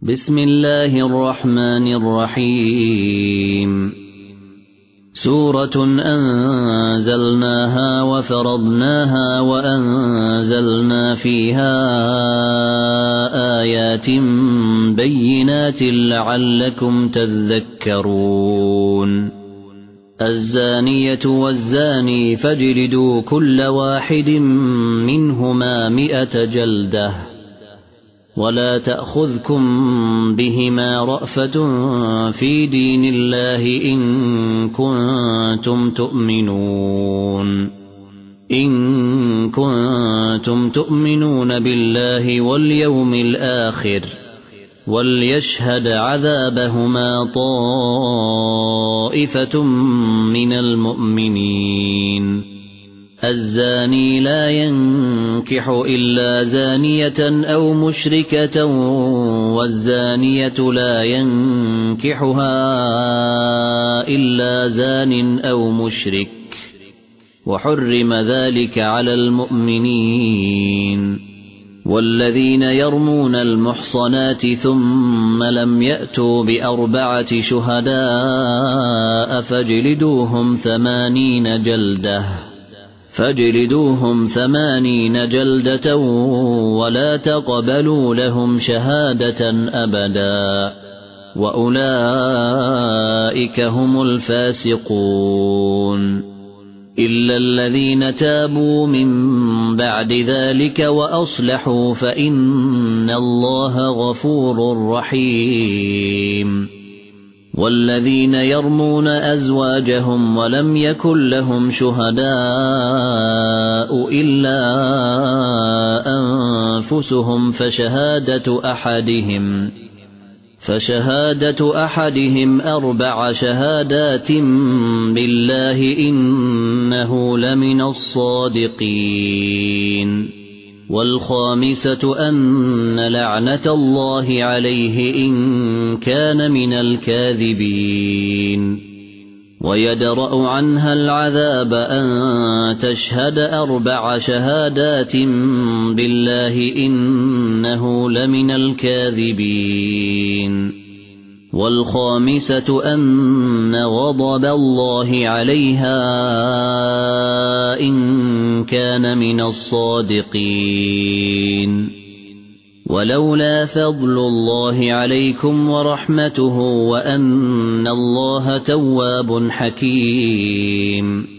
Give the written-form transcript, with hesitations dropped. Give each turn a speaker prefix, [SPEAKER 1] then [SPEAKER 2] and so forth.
[SPEAKER 1] بسم الله الرحمن الرحيم سورة أنزلناها وفرضناها وأنزلنا فيها آيات بينات لعلكم تذكرون الزانية والزاني فاجلدوا كل واحد منهما 100 جلدة ولا تأخذكم بهما رأفة في دين الله إن كنتم تؤمنون بالله واليوم الآخر وليشهد عذابهما طائفة من المؤمنين الزاني لا ينكح إلا زانية أو مشركة والزانية لا ينكحها إلا زان أو مشرك وحرم ذلك على المؤمنين والذين يرمون المحصنات ثم لم يأتوا ب4 شهداء فاجلدوهم 80 جلدة ولا تقبلوا لهم شهادة أبدا وأولئك هم الفاسقون إلا الذين تابوا من بعد ذلك وأصلحوا فإن الله غفور رحيم والذين يرمون أزواجهم ولم يكن لهم شهداء إلا أنفسهم فشهادة أحدهم 4 شهادات بالله إنه لمن الصادقين والخامسة أن لعنة الله عليه إن كان من الكاذبين ويدرأ عنها العذاب أن تشهد 4 شهادات بالله إنه لمن الكاذبين والخامسة أن غضب الله عليها إن كان من الصادقين ولولا فضل الله عليكم ورحمته وأن الله تواب حكيم